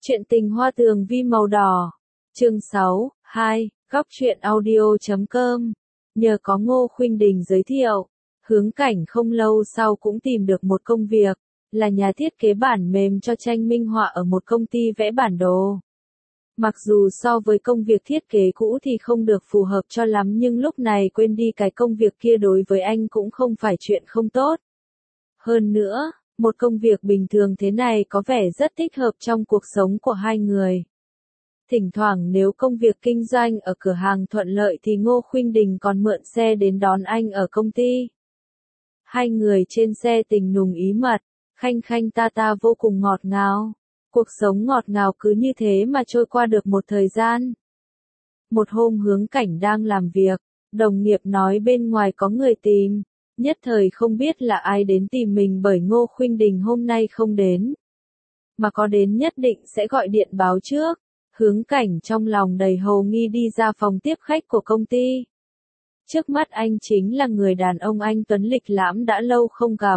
Chuyện tình hoa tường vi màu đỏ. Chương 6, 2, góc truyện audio.com. Nhờ có Ngô Khuynh Đình giới thiệu, Hướng Cảnh không lâu sau cũng tìm được một công việc, là nhà thiết kế bản mềm cho tranh minh họa ở một công ty vẽ bản đồ. Mặc dù so với công việc thiết kế cũ thì không được phù hợp cho lắm, nhưng lúc này quên đi cái công việc kia đối với anh cũng không phải chuyện không tốt. Hơn nữa, một công việc bình thường thế này có vẻ rất thích hợp trong cuộc sống của hai người. Thỉnh thoảng nếu công việc kinh doanh ở cửa hàng thuận lợi thì Ngô Khuynh Đình còn mượn xe đến đón anh ở công ty. Hai người trên xe tình nùng ý mật, khanh khanh ta ta vô cùng ngọt ngào. Cuộc sống ngọt ngào cứ như thế mà trôi qua được một thời gian. Một hôm Hướng Cảnh đang làm việc, đồng nghiệp nói bên ngoài có người tìm. Nhất thời không biết là ai đến tìm mình bởi Ngô Khuynh Đình hôm nay không đến. Mà có đến nhất định sẽ gọi điện báo trước. Hướng Cảnh trong lòng đầy hồ nghi đi ra phòng tiếp khách của công ty. Trước mắt anh chính là người đàn ông anh tuấn lịch lãm đã lâu không gặp.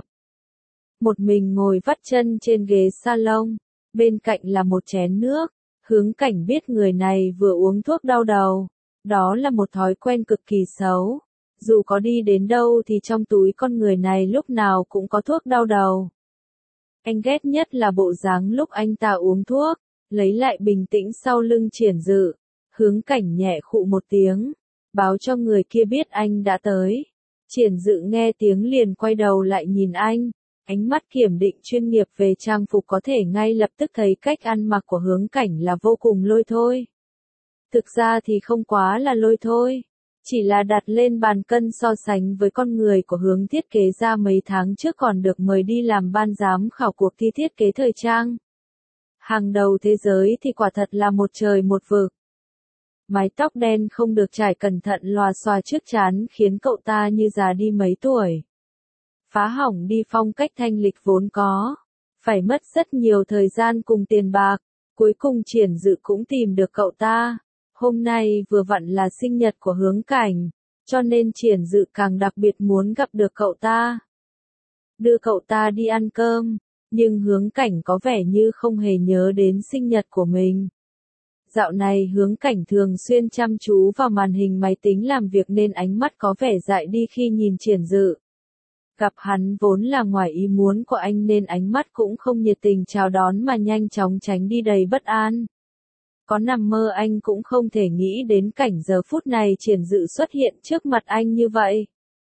Một mình ngồi vắt chân trên ghế salon, bên cạnh là một chén nước. Hướng Cảnh biết người này vừa uống thuốc đau đầu. Đó là một thói quen cực kỳ xấu. Dù có đi đến đâu thì trong túi con người này lúc nào cũng có thuốc đau đầu. Anh ghét nhất là bộ dáng lúc anh ta uống thuốc, lấy lại bình tĩnh sau lưng Triển Dự. Hướng Cảnh nhẹ khụ một tiếng, báo cho người kia biết anh đã tới. Triển Dự nghe tiếng liền quay đầu lại nhìn anh, ánh mắt kiểm định chuyên nghiệp về trang phục có thể ngay lập tức thấy cách ăn mặc của Hướng Cảnh là vô cùng lôi thôi. Thực ra thì không quá là lôi thôi. Chỉ là đặt lên bàn cân so sánh với con người của Hướng thiết kế ra mấy tháng trước còn được mời đi làm ban giám khảo cuộc thi thiết kế thời trang. Hàng đầu thế giới thì quả thật là một trời một vực. Mái tóc đen không được trải cẩn thận lòa xòa trước trán khiến cậu ta như già đi mấy tuổi. Phá hỏng đi phong cách thanh lịch vốn có. Phải mất rất nhiều thời gian cùng tiền bạc, cuối cùng Triển Dự cũng tìm được cậu ta. Hôm nay vừa vặn là sinh nhật của Hướng Cảnh, cho nên Triển Dự càng đặc biệt muốn gặp được cậu ta. Đưa cậu ta đi ăn cơm, nhưng Hướng Cảnh có vẻ như không hề nhớ đến sinh nhật của mình. Dạo này Hướng Cảnh thường xuyên chăm chú vào màn hình máy tính làm việc nên ánh mắt có vẻ dại đi khi nhìn Triển Dự. Gặp hắn vốn là ngoài ý muốn của anh nên ánh mắt cũng không nhiệt tình chào đón mà nhanh chóng tránh đi đầy bất an. Có nằm mơ anh cũng không thể nghĩ đến cảnh giờ phút này Triển Dự xuất hiện trước mặt anh như vậy.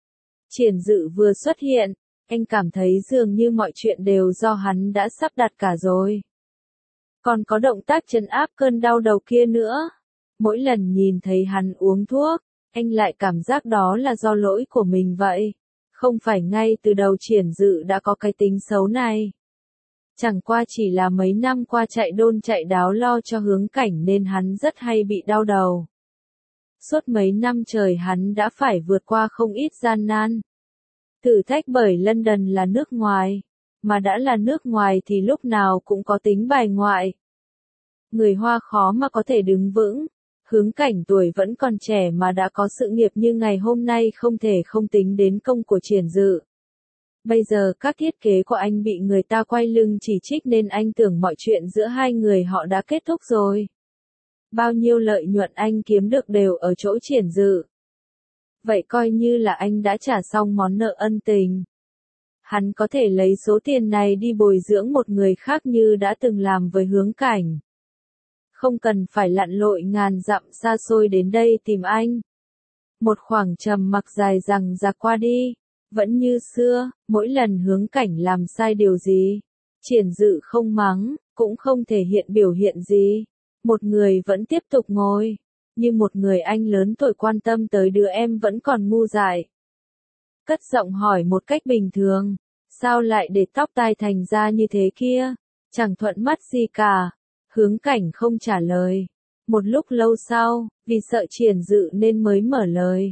Triển Dự vừa xuất hiện, anh cảm thấy dường như mọi chuyện đều do hắn đã sắp đặt cả rồi. Còn có động tác trấn áp cơn đau đầu kia nữa. Mỗi lần nhìn thấy hắn uống thuốc, anh lại cảm giác đó là do lỗi của mình vậy. Không phải ngay từ đầu Triển Dự đã có cái tính xấu này. Chẳng qua chỉ là mấy năm qua chạy đôn chạy đáo lo cho Hướng Cảnh nên hắn rất hay bị đau đầu. Suốt mấy năm trời hắn đã phải vượt qua không ít gian nan. Thử thách bởi London là nước ngoài, mà đã là nước ngoài thì lúc nào cũng có tính bài ngoại. Người Hoa khó mà có thể đứng vững. Hướng Cảnh tuổi vẫn còn trẻ mà đã có sự nghiệp như ngày hôm nay không thể không tính đến công của Triển Dự. Bây giờ các thiết kế của anh bị người ta quay lưng chỉ trích nên anh tưởng mọi chuyện giữa hai người họ đã kết thúc rồi. Bao nhiêu lợi nhuận anh kiếm được đều ở chỗ Triển Dự. Vậy coi như là anh đã trả xong món nợ ân tình. Hắn có thể lấy số tiền này đi bồi dưỡng một người khác như đã từng làm với Hướng Cảnh. Không cần phải lặn lội ngàn dặm xa xôi đến đây tìm anh. Một khoảng trầm mặc dài dằng dặc qua đi. Vẫn như xưa, mỗi lần Hướng Cảnh làm sai điều gì, Triển Dự không mắng, cũng không thể hiện biểu hiện gì. Một người vẫn tiếp tục ngồi, như một người anh lớn tuổi quan tâm tới đứa em vẫn còn ngu dại. Cất giọng hỏi một cách bình thường, sao lại để tóc tai thành ra như thế kia, chẳng thuận mắt gì cả. Hướng Cảnh không trả lời. Một lúc lâu sau, vì sợ Triển Dự nên mới mở lời.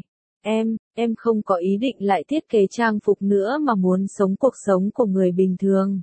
Em không có ý định lại thiết kế trang phục nữa mà muốn sống cuộc sống của người bình thường.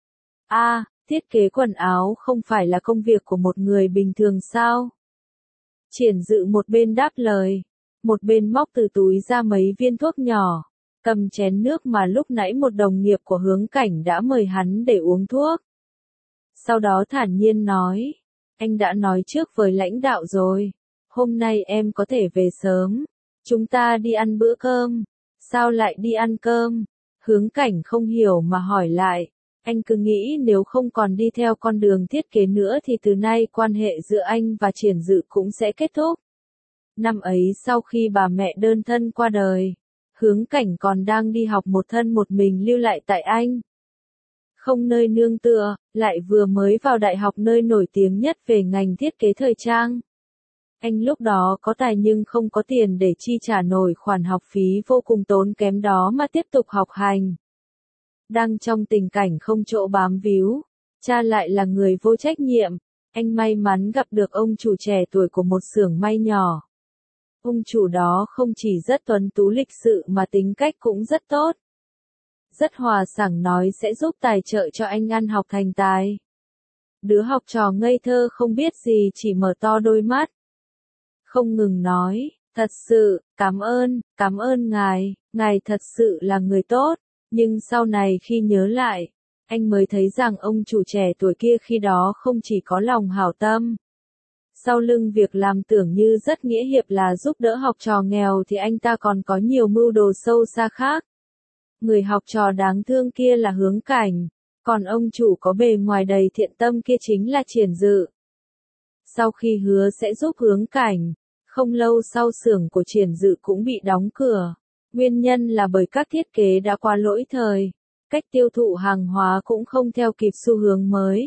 Thiết kế quần áo không phải là công việc của một người bình thường sao? Triển Dự một bên đáp lời, một bên móc từ túi ra mấy viên thuốc nhỏ, cầm chén nước mà lúc nãy một đồng nghiệp của Hướng Cảnh đã mời hắn để uống thuốc. Sau đó thản nhiên nói, anh đã nói trước với lãnh đạo rồi, hôm nay em có thể về sớm, chúng ta đi ăn bữa cơm. Sao lại đi ăn cơm? Hướng Cảnh không hiểu mà hỏi lại, anh cứ nghĩ nếu không còn đi theo con đường thiết kế nữa thì từ nay quan hệ giữa anh và Triển Dự cũng sẽ kết thúc. Năm ấy sau khi bà mẹ đơn thân qua đời, Hướng Cảnh còn đang đi học một thân một mình lưu lại tại Anh. Không nơi nương tựa, lại vừa mới vào đại học nơi nổi tiếng nhất về ngành thiết kế thời trang. Anh lúc đó có tài nhưng không có tiền để chi trả nổi khoản học phí vô cùng tốn kém đó mà tiếp tục học hành. Đang trong tình cảnh không chỗ bám víu, cha lại là người vô trách nhiệm, anh may mắn gặp được ông chủ trẻ tuổi của một xưởng may nhỏ. Ông chủ đó không chỉ rất tuấn tú lịch sự mà tính cách cũng rất tốt. Rất hòa sảng nói sẽ giúp tài trợ cho anh ăn học thành tài. Đứa học trò ngây thơ không biết gì chỉ mở to đôi mắt. Không ngừng nói, thật sự, cảm ơn ngài thật sự là người tốt. Nhưng sau này khi nhớ lại, anh mới thấy rằng ông chủ trẻ tuổi kia khi đó không chỉ có lòng hảo tâm. Sau lưng việc làm tưởng như rất nghĩa hiệp là giúp đỡ học trò nghèo thì anh ta còn có nhiều mưu đồ sâu xa khác. Người học trò đáng thương kia là Hướng Cảnh, còn ông chủ có bề ngoài đầy thiện tâm kia chính là Triển Dự. Sau khi hứa sẽ giúp Hướng Cảnh, không lâu sau xưởng của Triển Dự cũng bị đóng cửa. Nguyên nhân là bởi các thiết kế đã qua lỗi thời, cách tiêu thụ hàng hóa cũng không theo kịp xu hướng mới.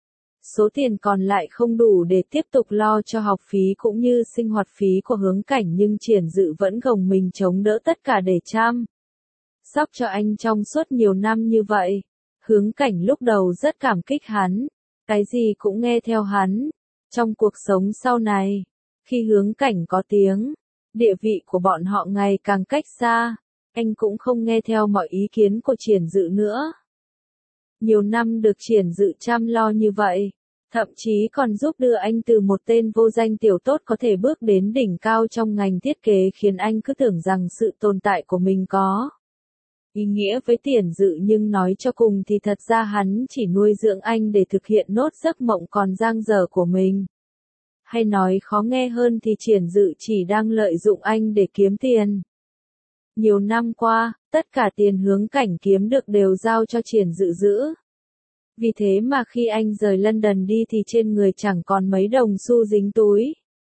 Số tiền còn lại không đủ để tiếp tục lo cho học phí cũng như sinh hoạt phí của Hướng Cảnh nhưng Triển Dự vẫn gồng mình chống đỡ tất cả để chăm sóc cho anh trong suốt nhiều năm như vậy. Hướng Cảnh lúc đầu rất cảm kích hắn, cái gì cũng nghe theo hắn. Trong cuộc sống sau này, khi Hướng Cảnh có tiếng, địa vị của bọn họ ngày càng cách xa, anh cũng không nghe theo mọi ý kiến của Triển Dự nữa. Nhiều năm được Triển Dự chăm lo như vậy, thậm chí còn giúp đưa anh từ một tên vô danh tiểu tốt có thể bước đến đỉnh cao trong ngành thiết kế khiến anh cứ tưởng rằng sự tồn tại của mình có ý nghĩa với Triển Dự nhưng nói cho cùng thì thật ra hắn chỉ nuôi dưỡng anh để thực hiện nốt giấc mộng còn dang dở của mình. Hay nói khó nghe hơn thì Triển Dự chỉ đang lợi dụng anh để kiếm tiền. Nhiều năm qua, tất cả tiền Hướng Cảnh kiếm được đều giao cho Triển Dự giữ. Vì thế mà khi anh rời London đi thì trên người chẳng còn mấy đồng xu dính túi.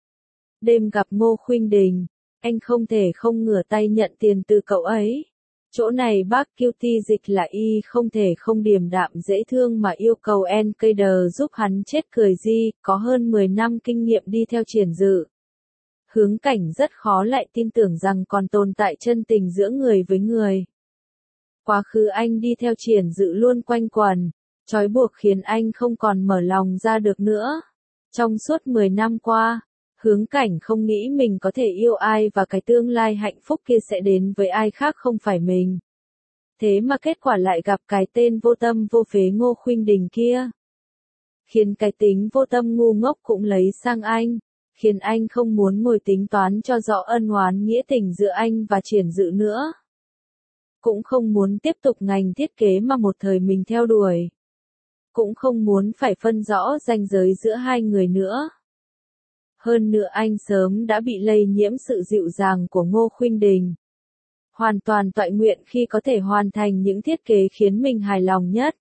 Đêm gặp Ngô Khuynh Đình, anh không thể không ngửa tay nhận tiền từ cậu ấy. Chỗ này bác Cutie dịch là y không thể không điềm đạm dễ thương mà yêu cầu Encader giúp hắn chết cười gì, có hơn 10 năm kinh nghiệm đi theo Triển Dự. Hướng Cảnh rất khó lại tin tưởng rằng còn tồn tại chân tình giữa người với người. Quá khứ anh đi theo Triển Dự luôn quanh quẩn, trói buộc khiến anh không còn mở lòng ra được nữa. Trong suốt 10 năm qua, Hướng Cảnh không nghĩ mình có thể yêu ai và cái tương lai hạnh phúc kia sẽ đến với ai khác không phải mình. Thế mà kết quả lại gặp cái tên vô tâm vô phế Ngô Khuynh Đình kia. Khiến cái tính vô tâm ngu ngốc cũng lấy sang anh, khiến anh không muốn ngồi tính toán cho rõ ân oán nghĩa tình giữa anh và Triển Dự nữa. Cũng không muốn tiếp tục ngành thiết kế mà một thời mình theo đuổi. Cũng không muốn phải phân rõ ranh giới giữa hai người nữa. Hơn nữa anh sớm đã bị lây nhiễm sự dịu dàng của Ngô Khuynh Đình. Hoàn toàn toại nguyện khi có thể hoàn thành những thiết kế khiến mình hài lòng nhất.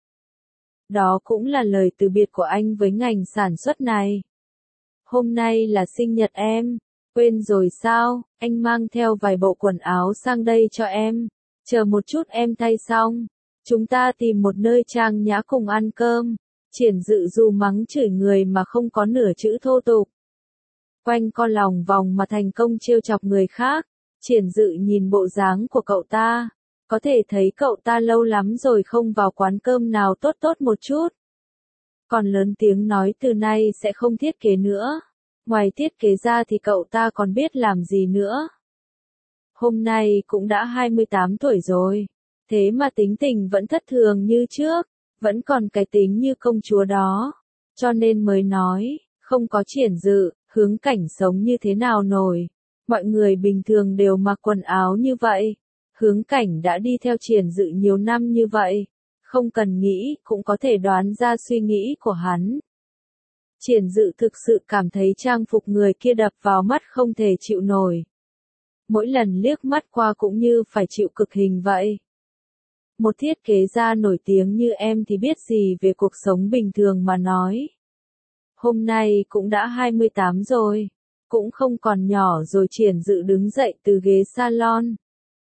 Đó cũng là lời từ biệt của anh với ngành sản xuất này. Hôm nay là sinh nhật em, quên rồi sao, anh mang theo vài bộ quần áo sang đây cho em. Chờ một chút em thay xong, chúng ta tìm một nơi trang nhã cùng ăn cơm. Triển Dự dù mắng chửi người mà không có nửa chữ thô tục. Quanh co lòng vòng mà thành công trêu chọc người khác. Triển Dự nhìn bộ dáng của cậu ta, có thể thấy cậu ta lâu lắm rồi không vào quán cơm nào tốt tốt một chút. Còn lớn tiếng nói từ nay sẽ không thiết kế nữa. Ngoài thiết kế ra thì cậu ta còn biết làm gì nữa. Hôm nay cũng đã 28 tuổi rồi, thế mà tính tình vẫn thất thường như trước, vẫn còn cái tính như công chúa đó. Cho nên mới nói, không có Triển Dự, Hướng Cảnh sống như thế nào nổi. Mọi người bình thường đều mặc quần áo như vậy. Hướng Cảnh đã đi theo Triển Dự nhiều năm như vậy. Không cần nghĩ, cũng có thể đoán ra suy nghĩ của hắn. Triển Dự thực sự cảm thấy trang phục người kia đập vào mắt không thể chịu nổi. Mỗi lần liếc mắt qua cũng như phải chịu cực hình vậy. Một thiết kế gia nổi tiếng như em thì biết gì về cuộc sống bình thường mà nói. Hôm nay cũng đã 28 rồi, cũng không còn nhỏ rồi. Triển Dự đứng dậy từ ghế salon.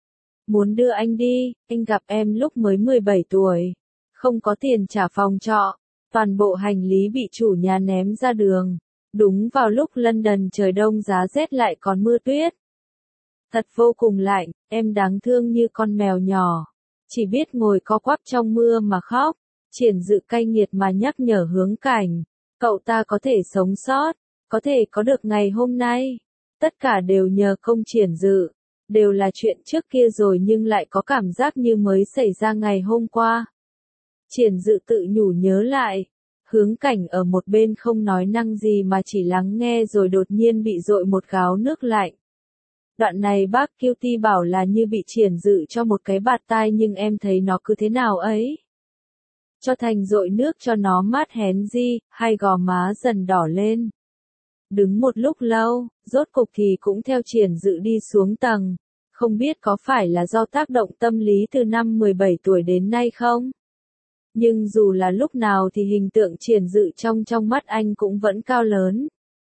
Muốn đưa anh đi, anh gặp em lúc mới 17 tuổi, không có tiền trả phòng trọ, toàn bộ hành lý bị chủ nhà ném ra đường. Đúng vào lúc London trời đông giá rét lại còn mưa tuyết. Thật vô cùng lạnh, em đáng thương như con mèo nhỏ, chỉ biết ngồi co quắp trong mưa mà khóc. Triển Dự cay nghiệt mà nhắc nhở Hướng Cảnh, cậu ta có thể sống sót, có thể có được ngày hôm nay. Tất cả đều nhờ công Triển Dự, đều là chuyện trước kia rồi nhưng lại có cảm giác như mới xảy ra ngày hôm qua. Triển Dự tự nhủ nhớ lại, Hướng Cảnh ở một bên không nói năng gì mà chỉ lắng nghe rồi đột nhiên bị dội một gáo nước lạnh. Đoạn này bác Cutie bảo là như bị Triển Dự cho một cái bạt tai nhưng em thấy nó cứ thế nào ấy. Cho thành dội nước cho nó mát hén gì, hai gò má dần đỏ lên. Đứng một lúc lâu, rốt cục thì cũng theo Triển Dự đi xuống tầng. Không biết có phải là do tác động tâm lý từ năm 17 tuổi đến nay không? Nhưng dù là lúc nào thì hình tượng Triển Dự trong mắt anh cũng vẫn cao lớn.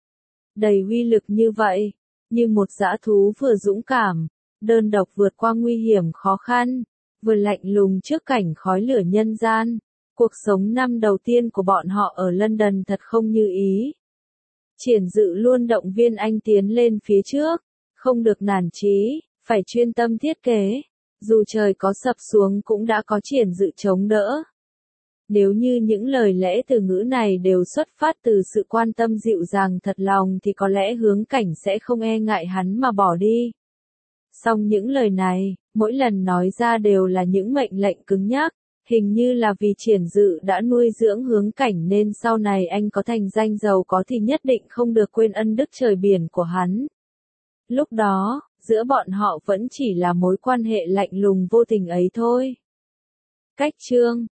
Đầy uy lực như vậy, như một dã thú vừa dũng cảm, đơn độc vượt qua nguy hiểm khó khăn, vừa lạnh lùng trước cảnh khói lửa nhân gian. Cuộc sống năm đầu tiên của bọn họ ở London thật không như ý. Triển Dự luôn động viên anh tiến lên phía trước, không được nản chí, phải chuyên tâm thiết kế. Dù trời có sập xuống cũng đã có Triển Dự chống đỡ. Nếu như những lời lẽ từ ngữ này đều xuất phát từ sự quan tâm dịu dàng thật lòng thì có lẽ Hướng Cảnh sẽ không e ngại hắn mà bỏ đi. Song những lời này, mỗi lần nói ra đều là những mệnh lệnh cứng nhắc, hình như là vì Triển Dự đã nuôi dưỡng Hướng Cảnh nên sau này anh có thành danh giàu có thì nhất định không được quên ân đức trời biển của hắn. Lúc đó, giữa bọn họ vẫn chỉ là mối quan hệ lạnh lùng vô tình ấy thôi. Cách chương